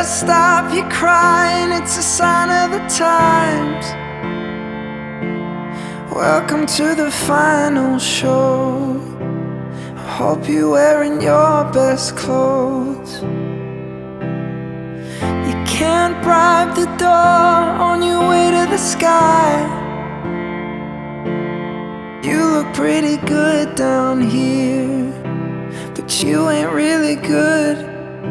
Just stop your crying, it's a sign of the times. Welcome to the final show. I hope you're wearing your best clothes. You can't bribe the door on your way to the sky. You look pretty good down here, but you ain't really good.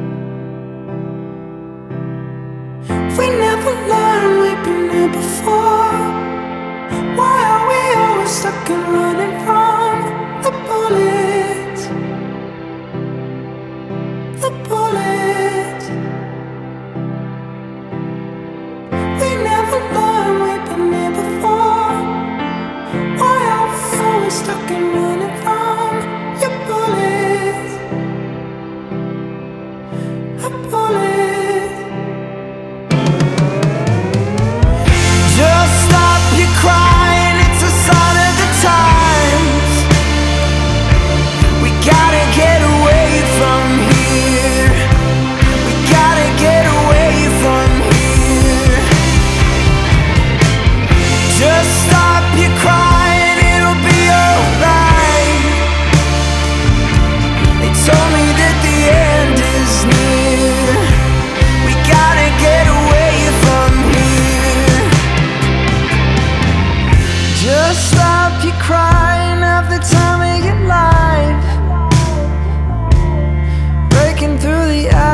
We never learned, we've been here before. Why are we always stuck and running from the bullets? The bullets. We never learned, we've been here before. Why are we always stuck and running from your bullets? The bullets. Just stop your crying, it's a sign of the times. We gotta get away from here. We gotta get away from here. Just stop your crying, it'll be alright. They told me that the end is near. We gotta get away from here. Just stop your crying, have the time of your life. Breaking through the